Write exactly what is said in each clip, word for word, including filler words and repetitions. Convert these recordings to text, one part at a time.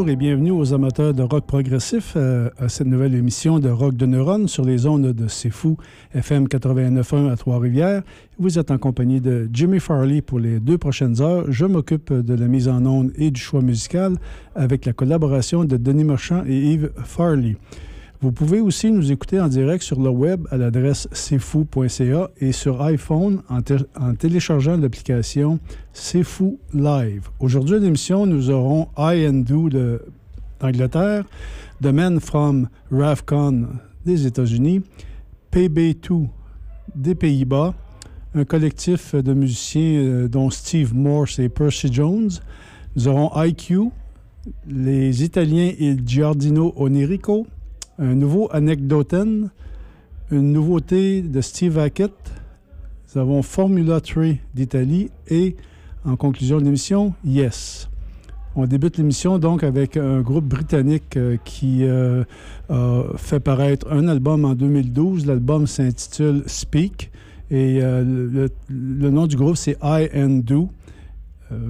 bonjour et bienvenue aux amateurs de rock progressif euh, à cette nouvelle émission de Rock de Neurones sur les ondes de C'est Fou F M quatre-vingt-neuf point un à Trois-Rivières. Vous êtes en compagnie de Jimmy Farley pour les deux prochaines heures. Je m'occupe de la mise en onde et du choix musical avec la collaboration de Denis Marchand et Yves Farley. Vous pouvez aussi nous écouter en direct sur le web à l'adresse c'est fou point c a et sur iPhone en, té- en téléchargeant l'application C'est Fou Live. Aujourd'hui à l'émission, nous aurons I and Do de, d'Angleterre, The Men from Ravcon des États-Unis, P B deux des Pays-Bas, un collectif de musiciens euh, dont Steve Morse et Percy Jones. Nous aurons I Q, les Italiens Il Giardino Onirico, un nouveau Anecdoten, une nouveauté de Steve Hackett. Nous avons Formula trois d'Italie et, en conclusion de l'émission, Yes. On débute l'émission donc avec un groupe britannique euh, qui euh, a fait paraître un album en deux mille douze. L'album s'intitule Speak et euh, le, le nom du groupe c'est I and Do. Euh,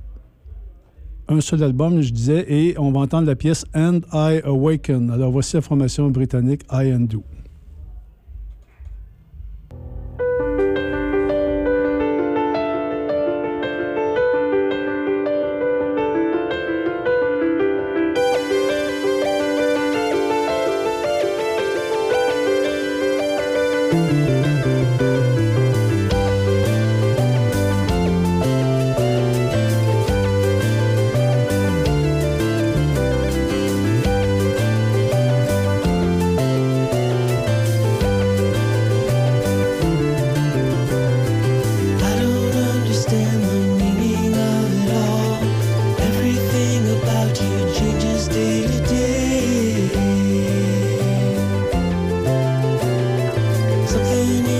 Un seul album, je disais, et on va entendre la pièce And I Awaken. Alors voici la formation britannique I and Do. Something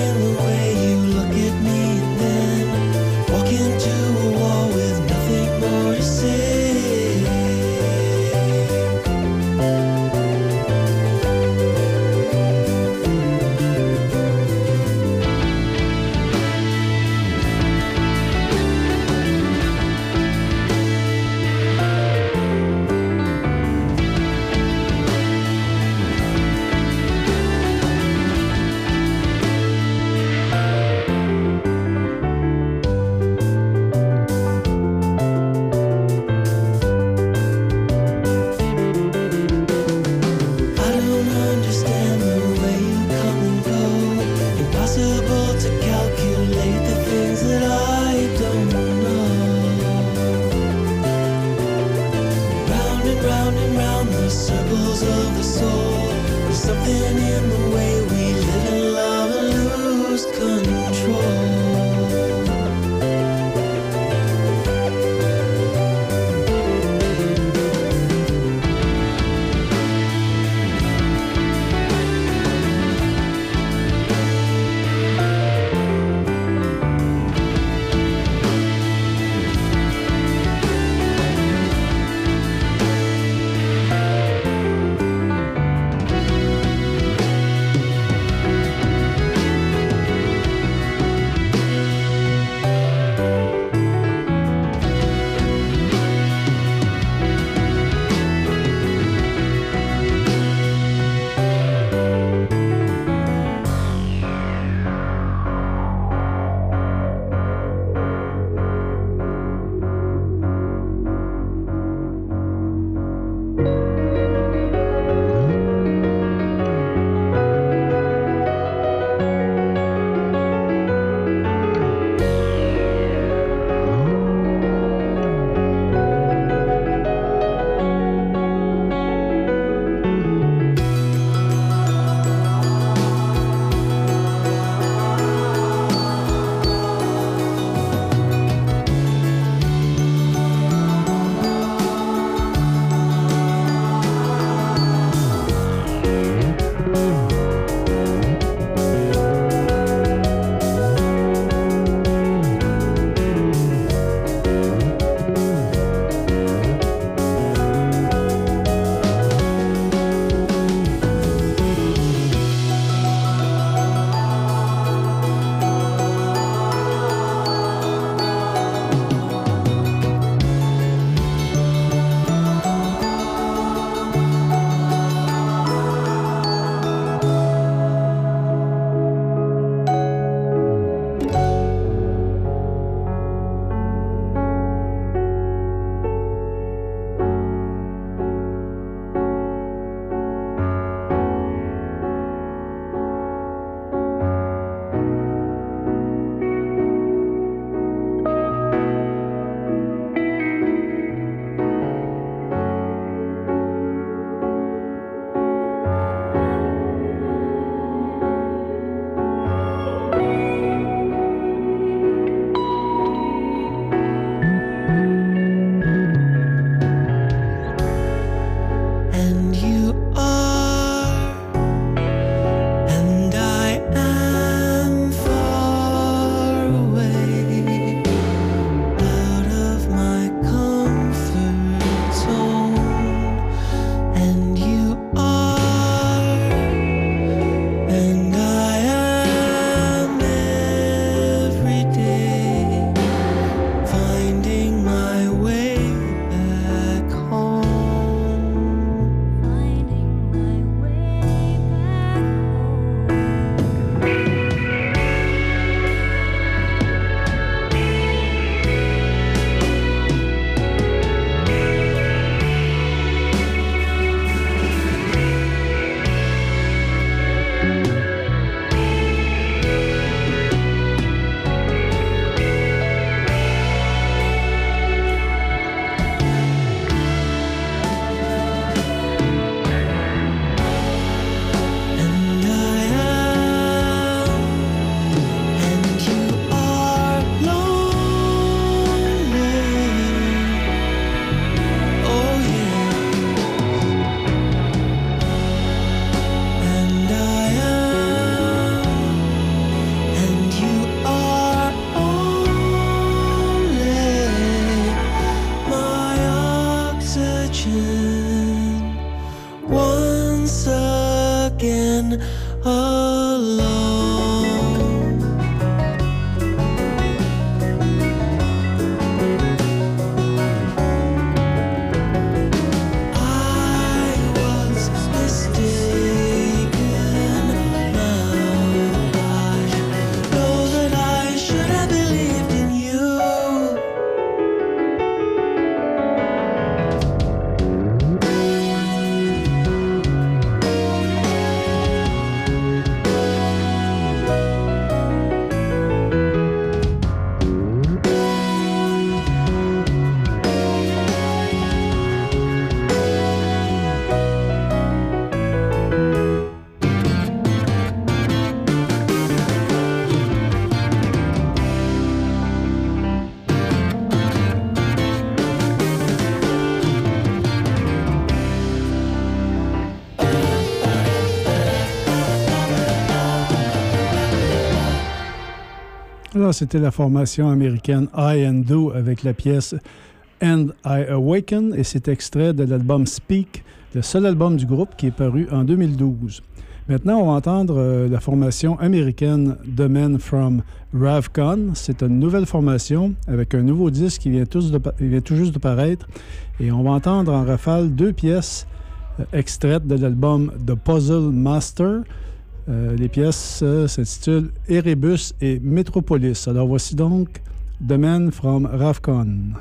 Alors, c'était la formation américaine I and Do avec la pièce And I Awaken et c'est extrait de l'album Speak, le seul album du groupe qui est paru en deux mille douze. Maintenant, on va entendre euh, la formation américaine The Men from Ravcon. C'est une nouvelle formation avec un nouveau disque qui vient, tous de, il vient tout juste de paraître. Et on va entendre en rafale deux pièces euh, extraites de l'album The Puzzle Master. Euh, les pièces euh, s'intitulent Erebus et Metropolis. Alors voici donc The Men from Ravcon.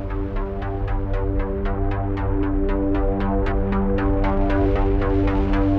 Thank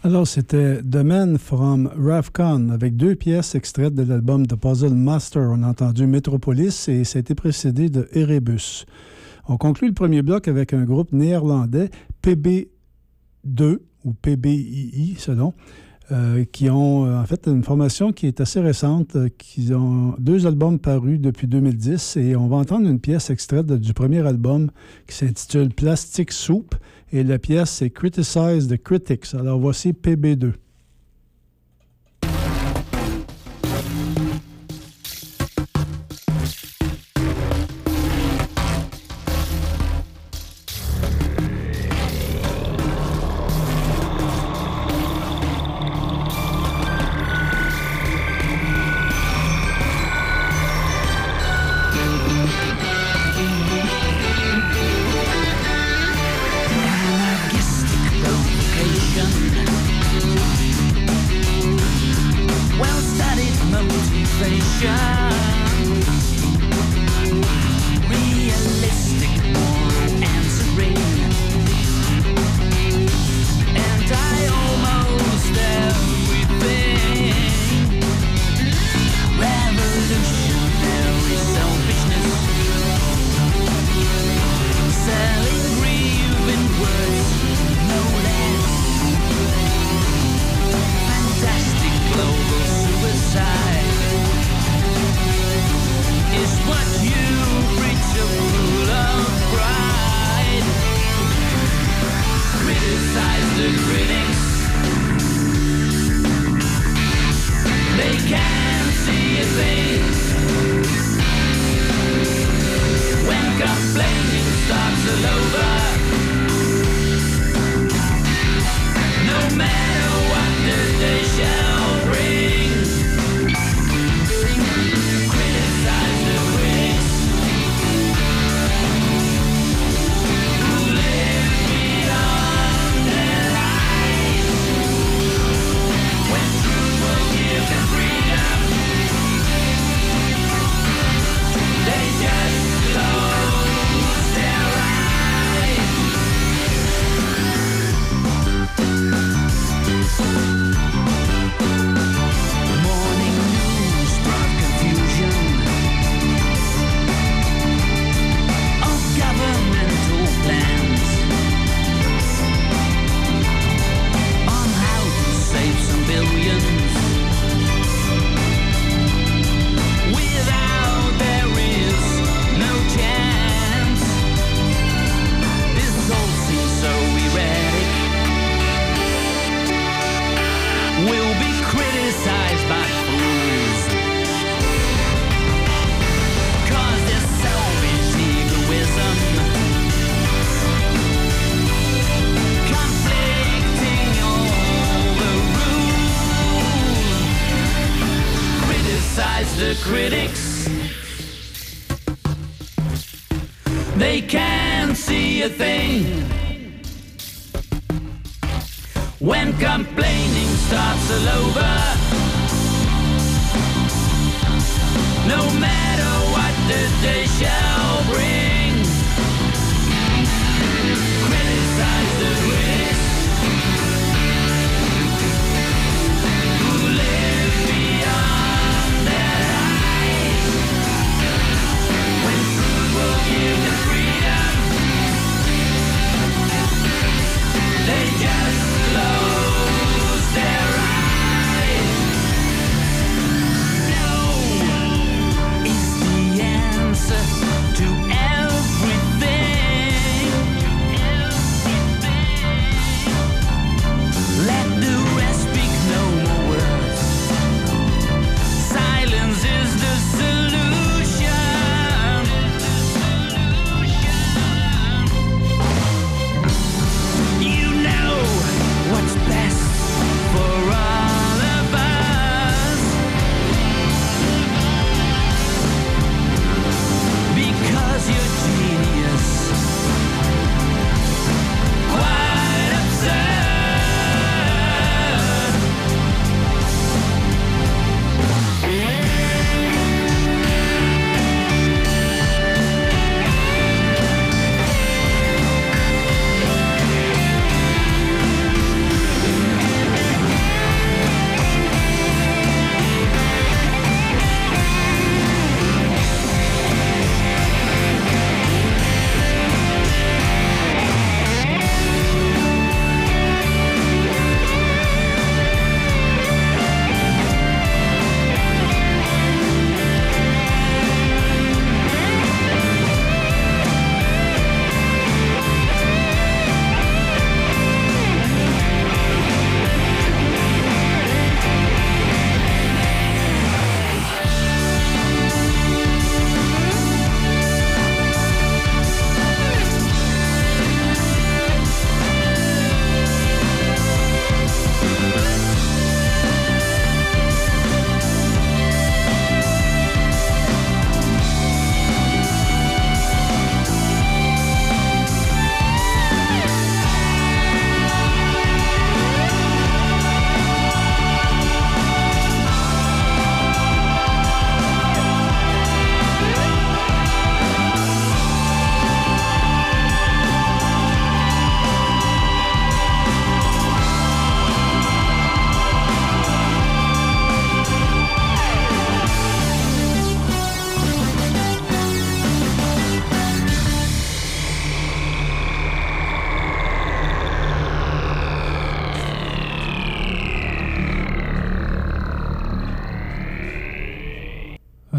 Alors, c'était The Man from Ravcon avec deux pièces extraites de l'album The Puzzle Master. On a entendu Metropolis et ça a été précédé de Erebus. On conclut le premier bloc avec un groupe néerlandais, P B deux ou P B I I selon, euh, qui ont en fait une formation qui est assez récente, euh, qui ont deux albums parus depuis deux mille dix et on va entendre une pièce extraite de, du premier album qui s'intitule Plastic Soup. Et la pièce, c'est Criticize the Critics. Alors, voici P B deux.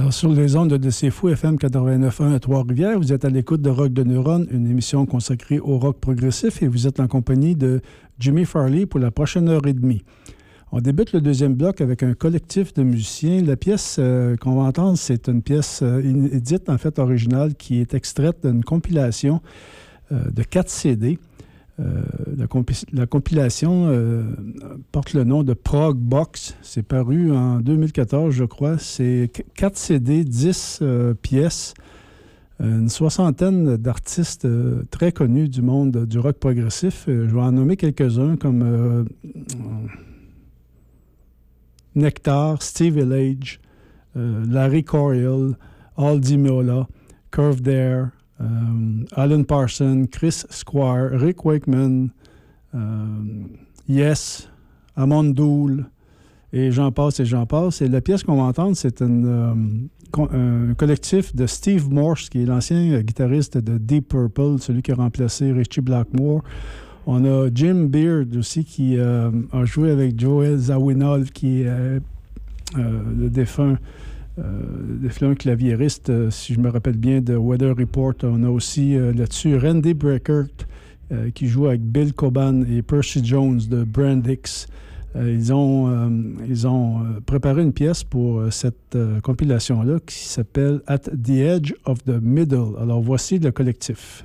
Alors, sur les ondes de C'est Fou, F M quatre-vingt-neuf point un à Trois-Rivières, vous êtes à l'écoute de Rock de Neurones, une émission consacrée au rock progressif, et vous êtes en compagnie de Jimmy Farley pour la prochaine heure et demie. On débute le deuxième bloc avec un collectif de musiciens. La pièce euh, qu'on va entendre, c'est une pièce euh, inédite, en fait, originale, qui est extraite d'une compilation euh, de quatre C D. Euh, la, compi- la compilation euh, porte le nom de Prog Box. C'est paru en deux mille quatorze, je crois. C'est quatre C D, dix euh, pièces, une soixantaine d'artistes euh, très connus du monde du rock progressif. Euh, je vais en nommer quelques-uns comme euh, Nectar, Steve Village, euh, Larry Coryell, Al Di Meola, Curved Air, euh, Alan Parsons, Chris Squire, Rick Wakeman, euh, Yes, Amon Dool, et j'en passe et j'en passe. Et la pièce qu'on va entendre, c'est une, euh, con, un collectif de Steve Morse, qui est l'ancien guitariste de Deep Purple, celui qui a remplacé Richie Blackmore. On a Jim Beard aussi qui euh, a joué avec Joel Zawinul, qui est euh, euh, le défunt, euh, défunt claviériste, euh, si je me rappelle bien, de Weather Report. On a aussi euh, là-dessus Randy Breckert euh, qui joue avec Bill Coban et Percy Jones de Brand X. Euh, ils ont, euh, ils ont euh, préparé une pièce pour euh, cette euh, compilation-là qui s'appelle At the Edge of the Middle. Alors voici le collectif.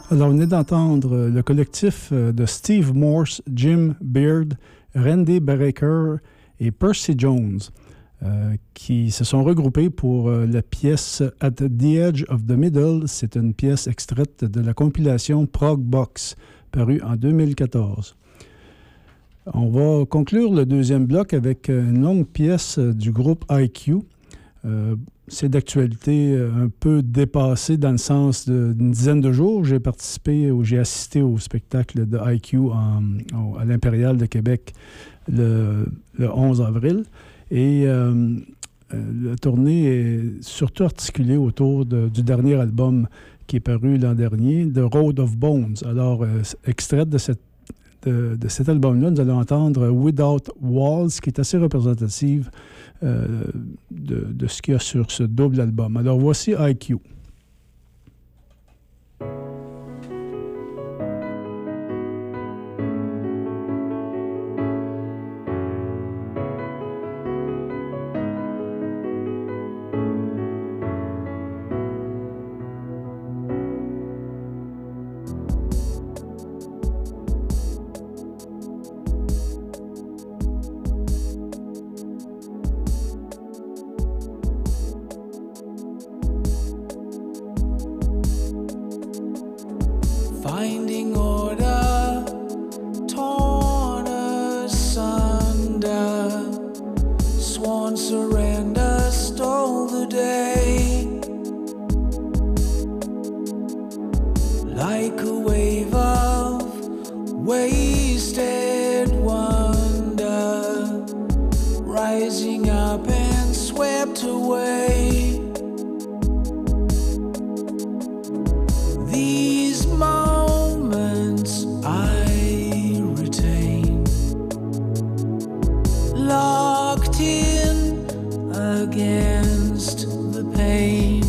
Alors, on venait d'entendre le collectif de Steve Morse, Jim Beard, Randy Brecker et Percy Jones, euh, qui se sont regroupés pour euh, la pièce At the Edge of the Middle. C'est une pièce extraite de la compilation Prog Box, parue en deux mille quatorze. On va conclure le deuxième bloc avec une longue pièce du groupe I Q. Euh, c'est d'actualité un peu dépassée dans le sens d'une dizaine de jours. J'ai participé ou j'ai assisté au spectacle de I Q en, en, à l'Impérial de Québec le, le onze avril. Et euh, la tournée est surtout articulée autour de, du dernier album qui est paru l'an dernier, The Road of Bones. Alors, euh, extraite de cette De, de cet album-là, nous allons entendre Without Walls, qui est assez représentative euh, de, de ce qu'il y a sur ce double album. Alors voici I Q. Finding order, torn asunder, sworn surrender stole the day. Like a wave of wasted wonder, rising up and swept away. These moments I retain, locked in against the pain.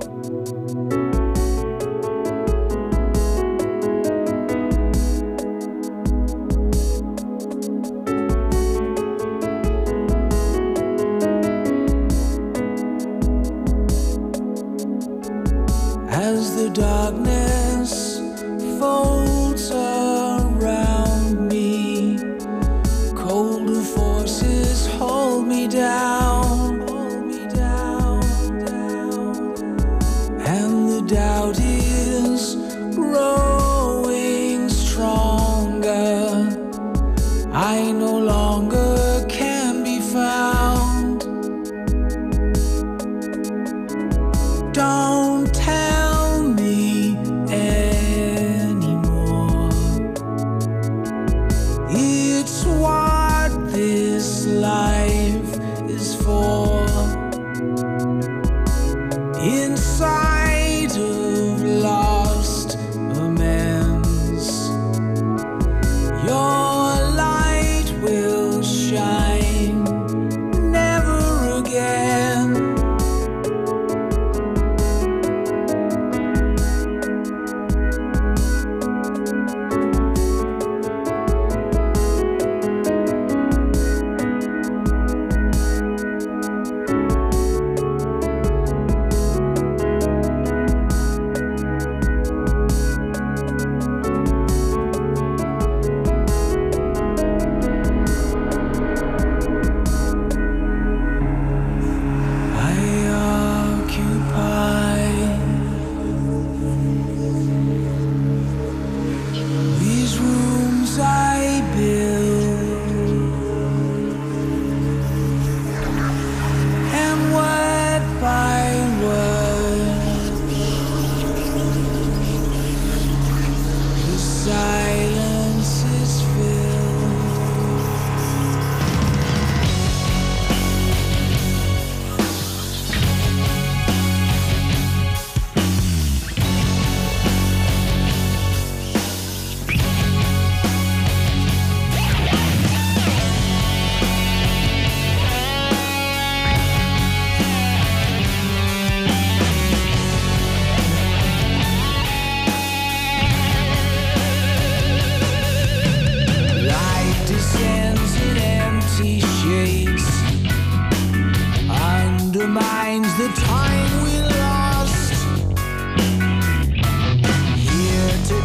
As the darkness folds around me, colder forces hold me down, hold me down, down. And the doubt is growing stronger. I no longer can be found. Don't tell me anymore. It's what this life is for. Inside of lost amends, your light will shine never again. Undermines the time we lost. Here to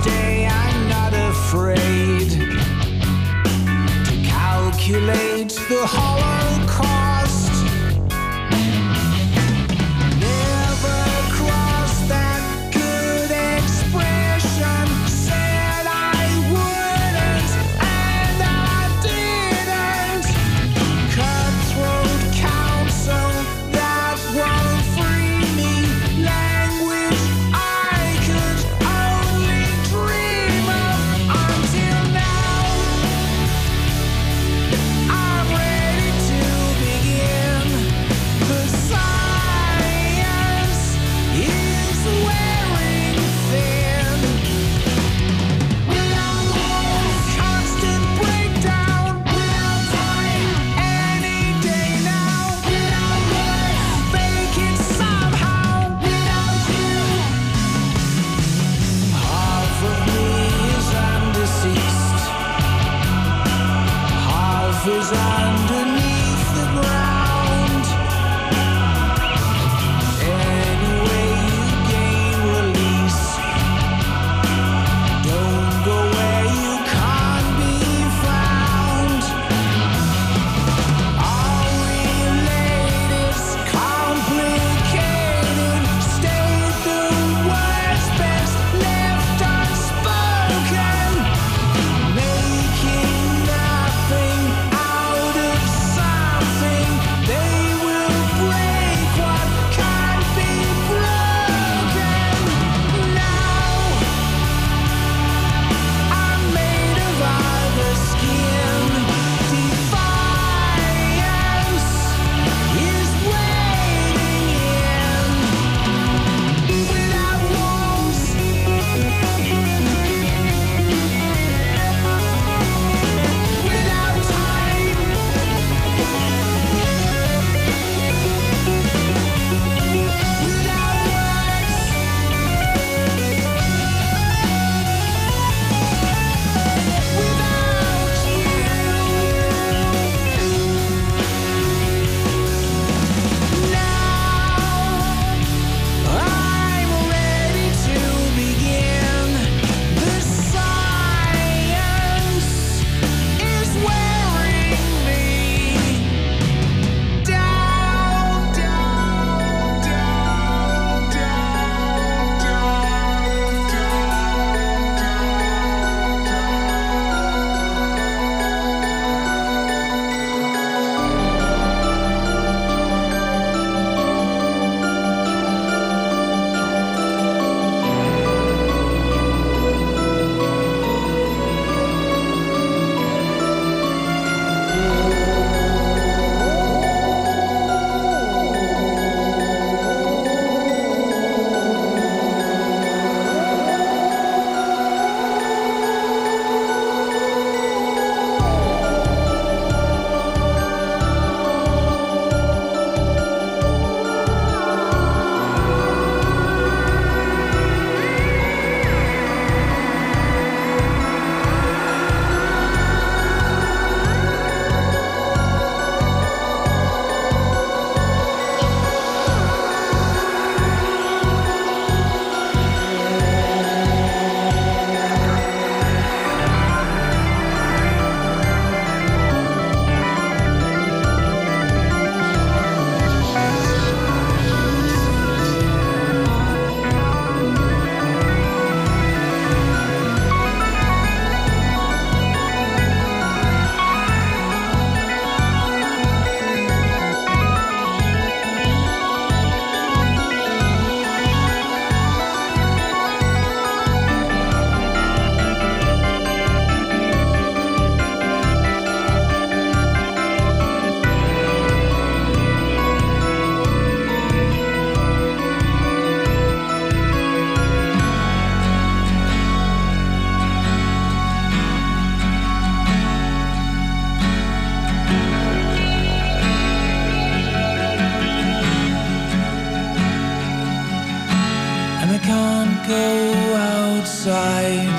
outside,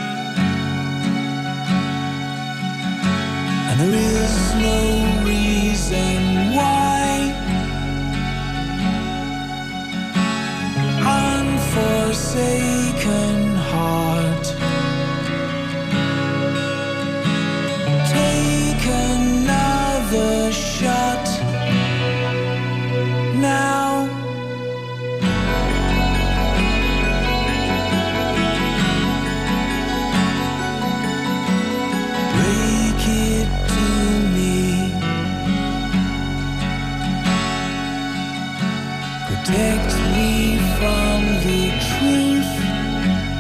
and there is no reason why. Unforsaken heart, take another shot now. Break it to me, protect me from the truth.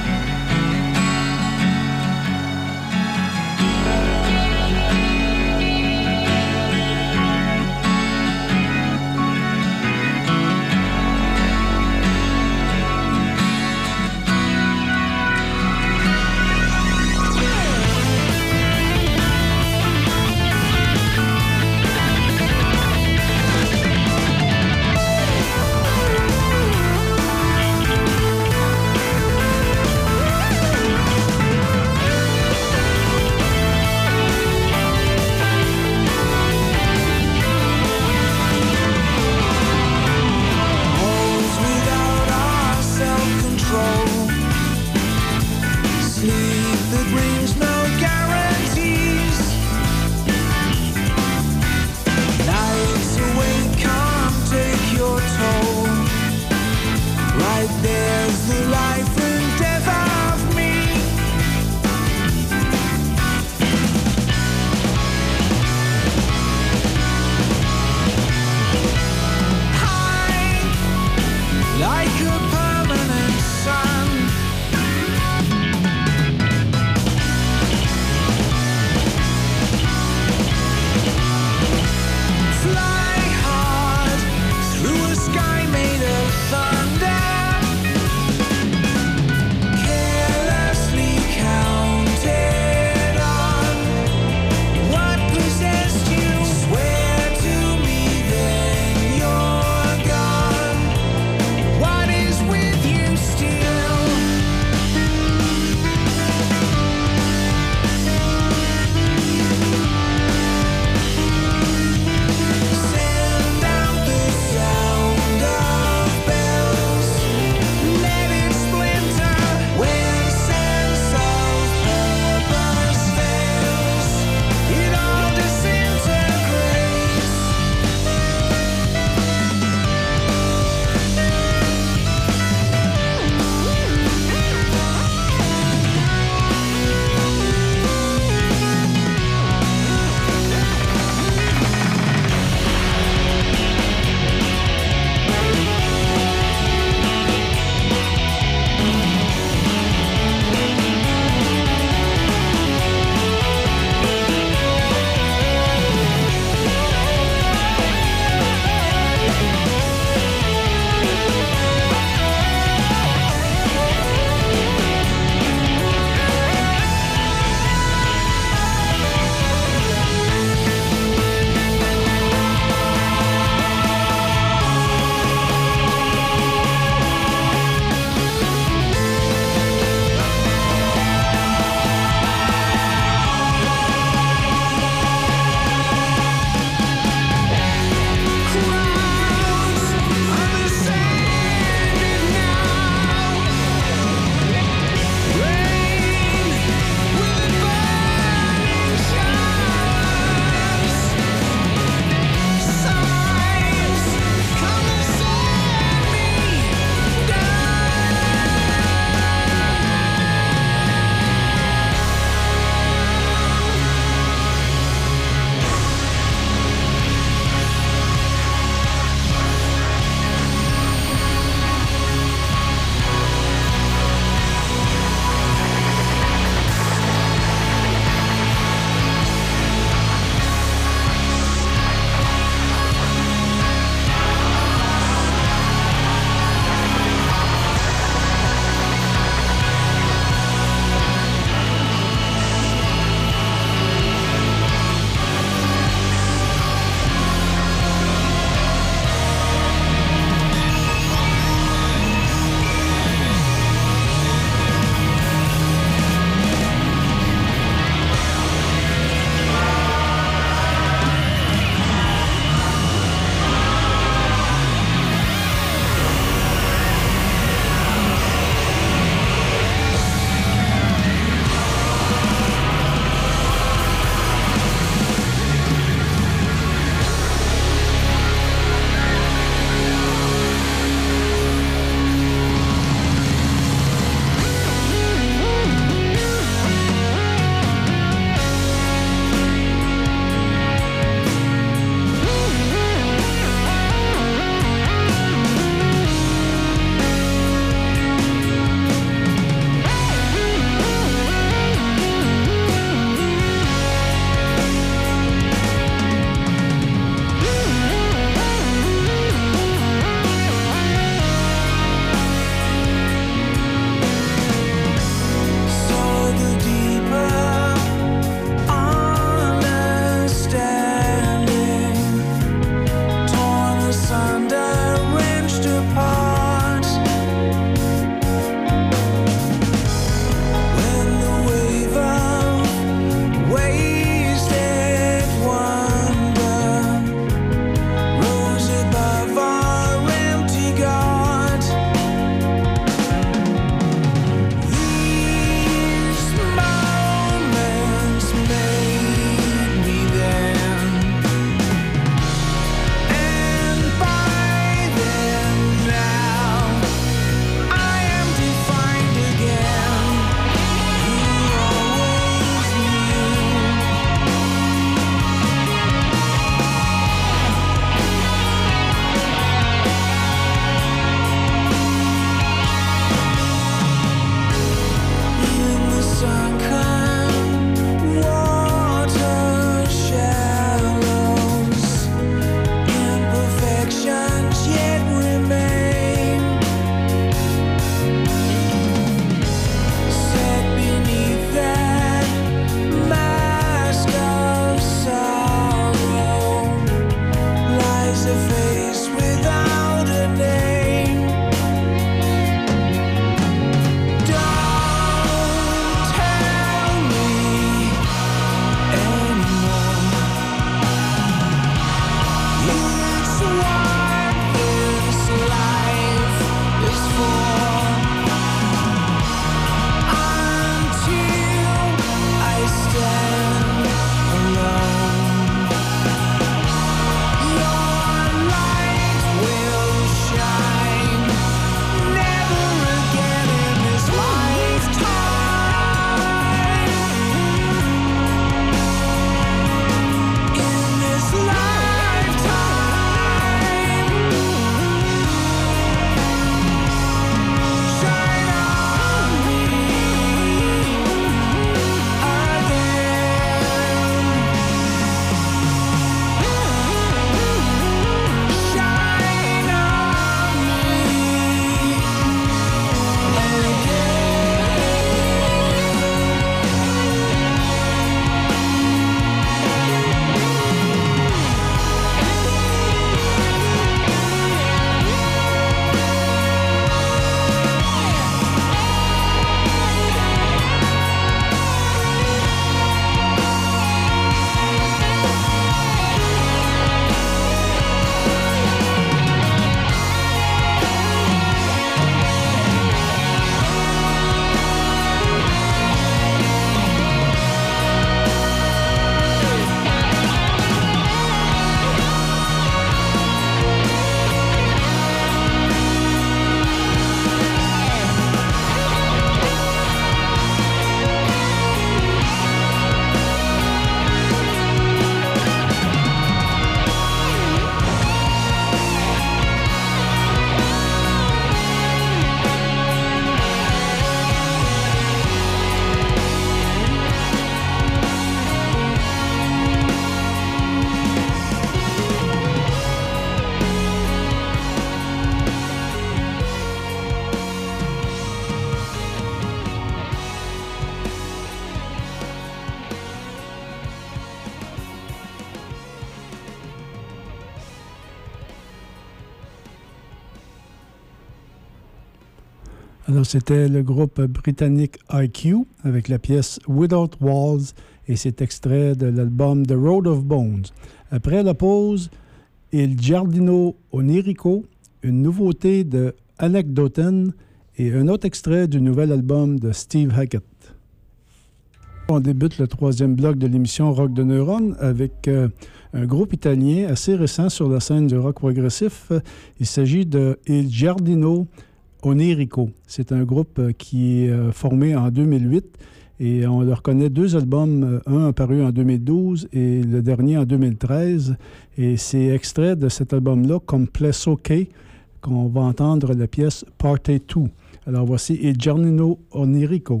Alors, c'était le groupe britannique I Q avec la pièce Without Walls et cet extrait de l'album The Road of Bones. Après la pause, Il Giardino Onirico, une nouveauté de Anecdoten et un autre extrait du nouvel album de Steve Hackett. On débute le troisième bloc de l'émission Rock de Neuron avec euh, un groupe italien assez récent sur la scène du rock progressif. Il s'agit de Il Giardino Onirico. C'est un groupe qui est euh, formé en deux mille huit et on leur connaît deux albums, un apparu en deux mille douze et le dernier en deux mille treize. Et c'est extrait de cet album-là, Complesso K, qu'on va entendre la pièce Parte deux. Alors voici Il Giardino Onirico.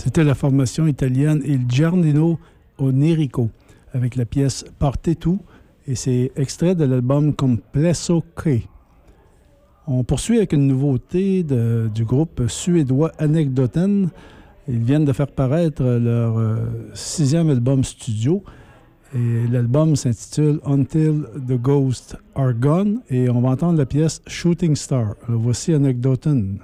C'était la formation italienne Il Giardino Onirico avec la pièce Parte Tu et c'est extrait de l'album Complesso Che. On poursuit avec une nouveauté de, du groupe suédois Anekdoten. Ils viennent de faire paraître leur euh, sixième album studio et l'album s'intitule Until the Ghosts Are Gone et on va entendre la pièce Shooting Star. Alors voici Anekdoten.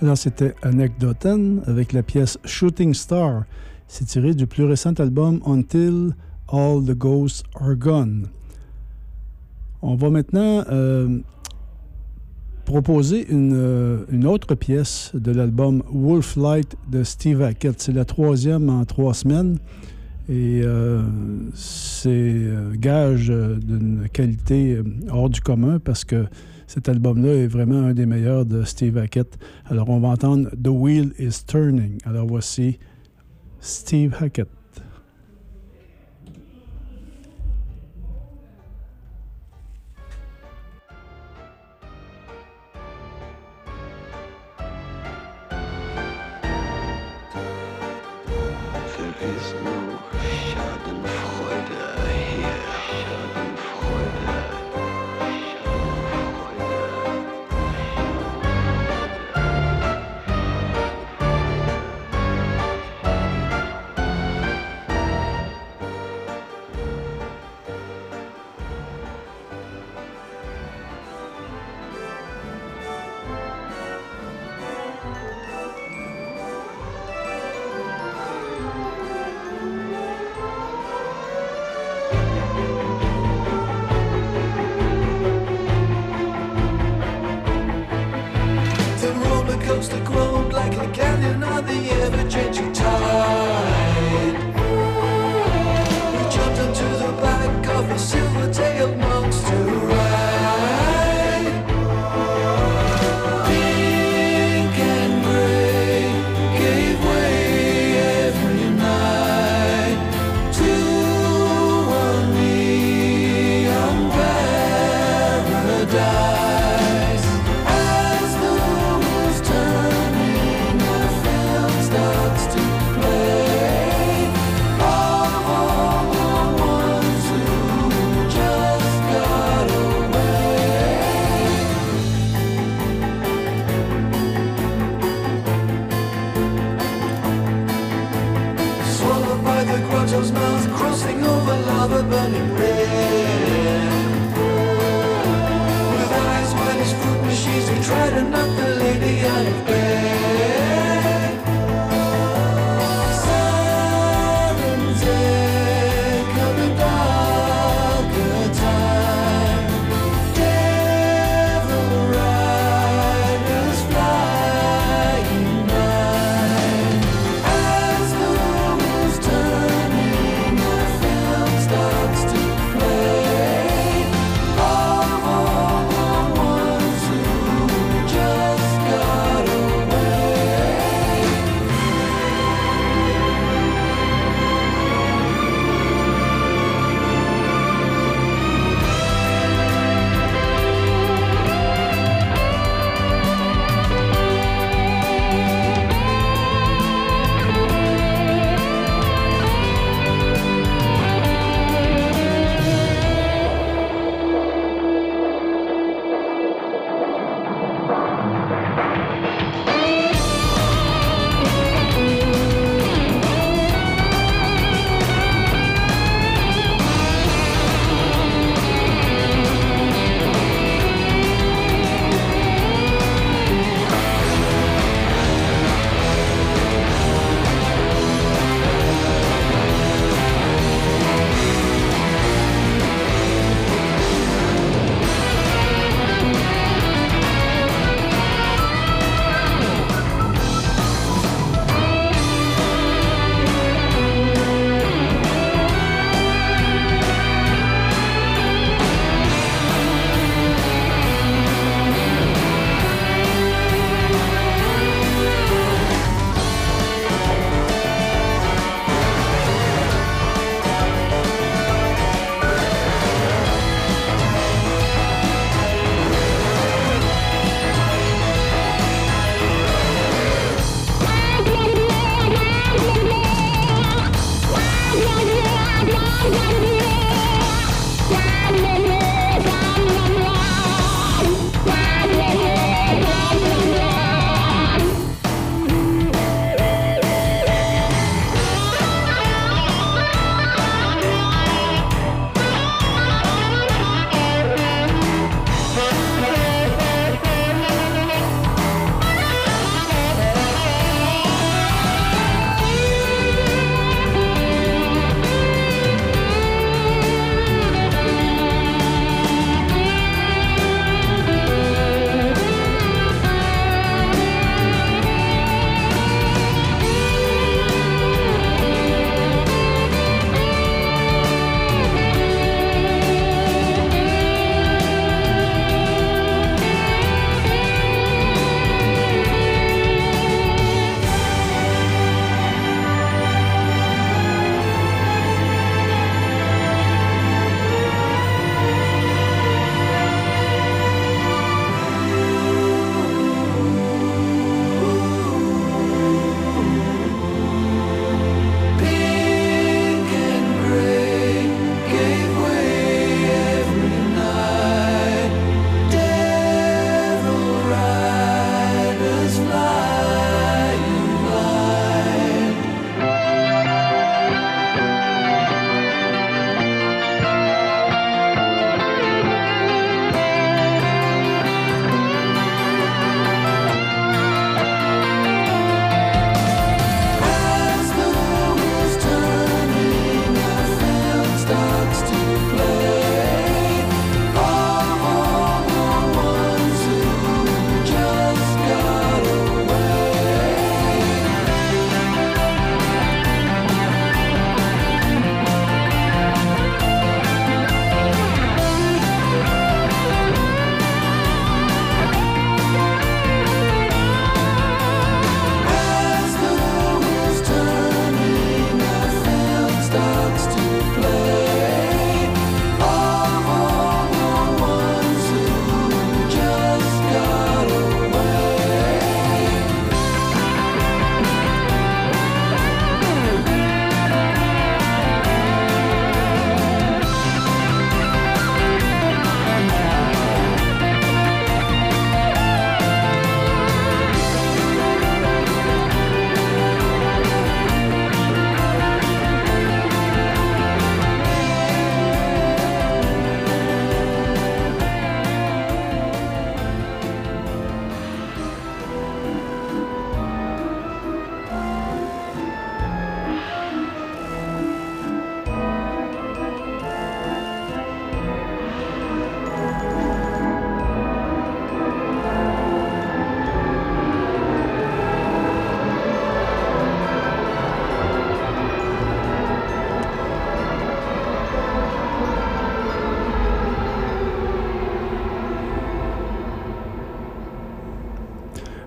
Alors, c'était Anecdoten avec la pièce Shooting Star. C'est tiré du plus récent album Until All the Ghosts Are Gone. On va maintenant euh, proposer une, euh, une autre pièce de l'album Wolflight de Steve Hackett. C'est la troisième en trois semaines et euh, c'est euh, gage d'une qualité hors du commun parce que cet album-là est vraiment un des meilleurs de Steve Hackett. Alors, on va entendre The Wheel is Turning. Alors, voici Steve Hackett.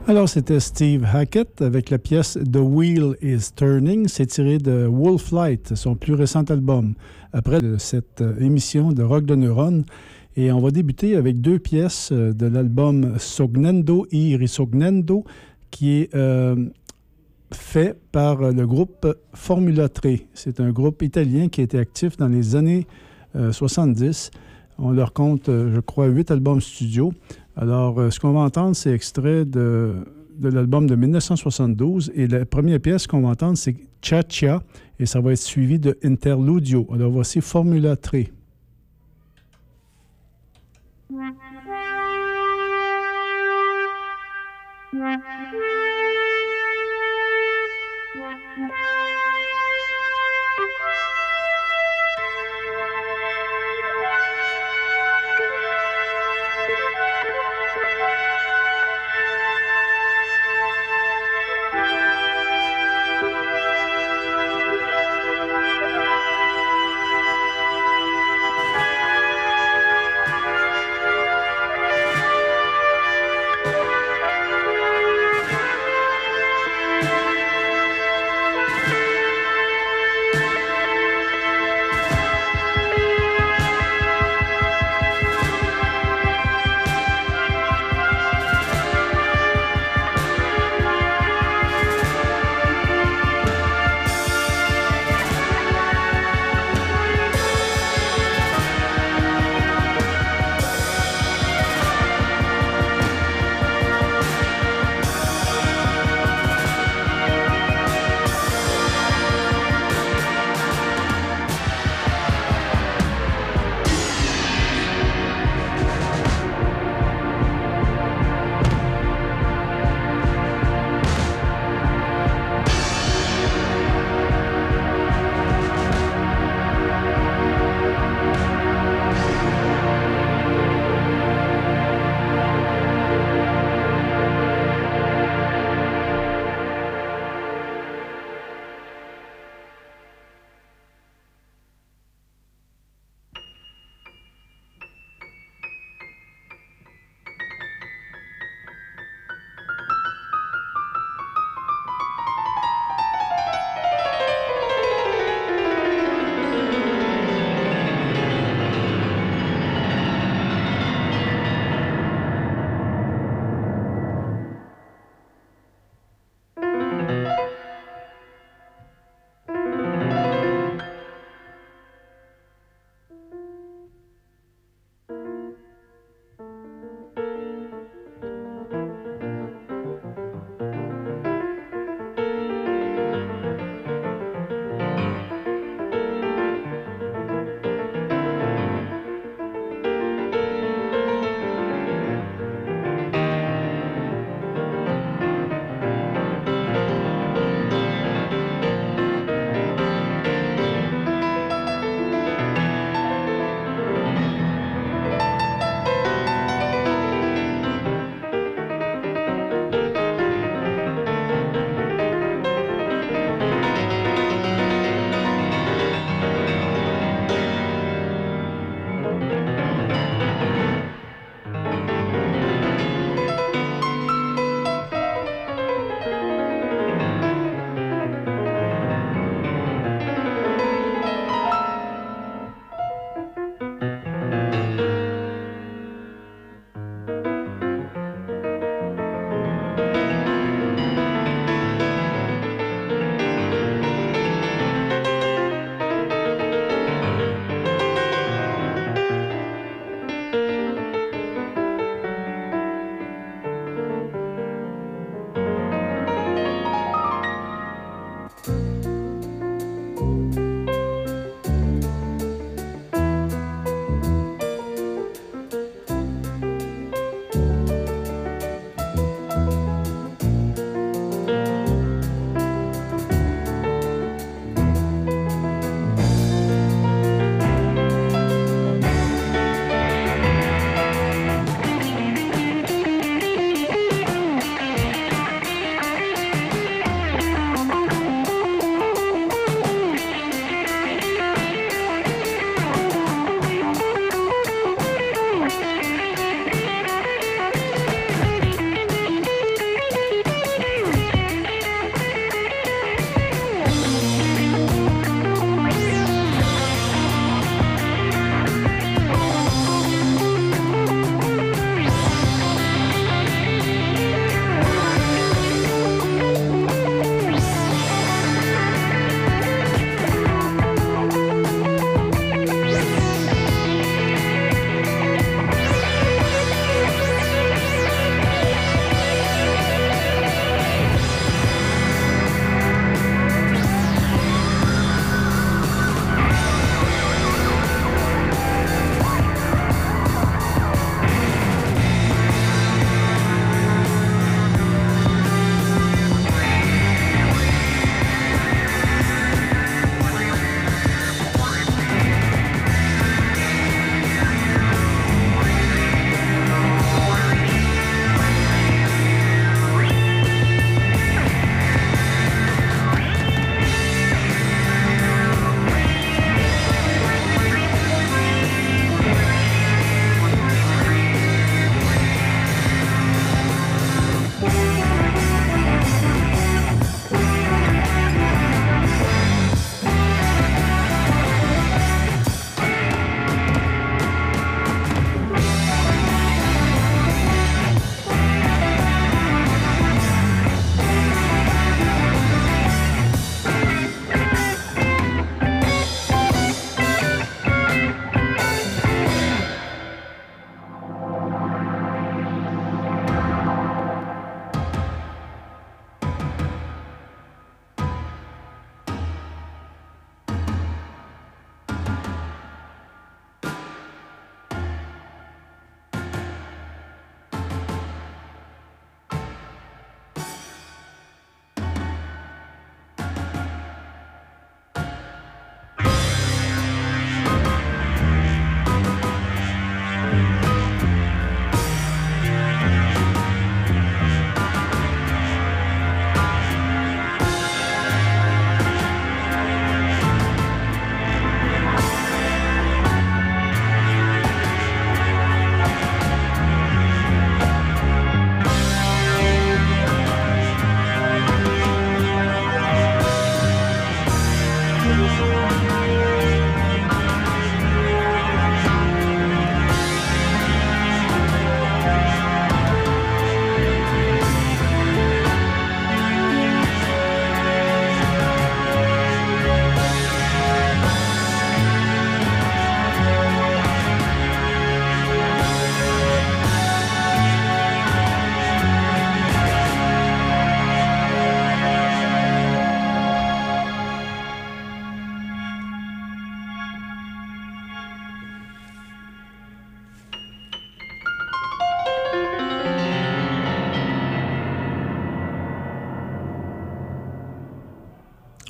Alors, c'était Steve Hackett avec la pièce The Wheel is Turning. C'est tiré de Wolflight, son plus récent album, après cette émission de Rock de Neuron. Et on va débuter avec deux pièces de l'album Sognendo y Risognendo, qui est euh, fait par le groupe Formula Tre. C'est un groupe italien qui a été actif dans les années euh, soixante-dix. On leur compte, je crois, huit albums studio. Alors, euh, ce qu'on va entendre, c'est extrait de, de l'album de dix-neuf cent soixante-douze. Et la première pièce qu'on va entendre, c'est Cha Cha. Et ça va être suivi de Interludio. Alors, voici Formula Tre. Thank you.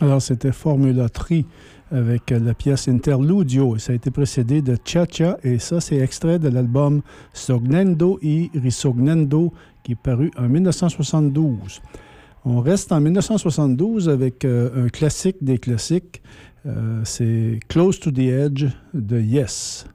Alors, c'était Formula Tri avec la pièce Interludio. Ça a été précédé de Cha Cha et ça, c'est extrait de l'album Sognendo y Risognendo qui est paru en dix-neuf cent soixante-douze. On reste en dix-neuf cent soixante-douze avec euh, un classique des classiques. Euh, c'est Close to the Edge de Yes.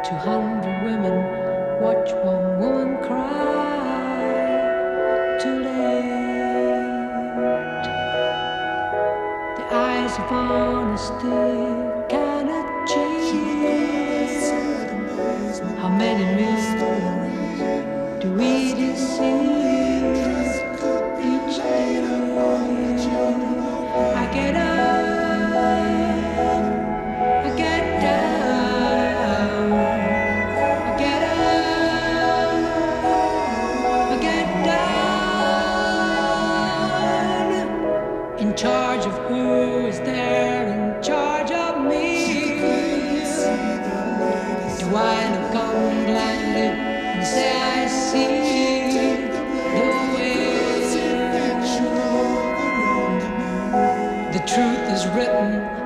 Two hundred women watch one woman cry. Too late. The eyes of honesty cannot change. How many mysteries do we deceive each day? I get up, I get down, I get up, I get down. In charge of who is there, in charge of me? Do I look on blindly and say I see the way? The truth is written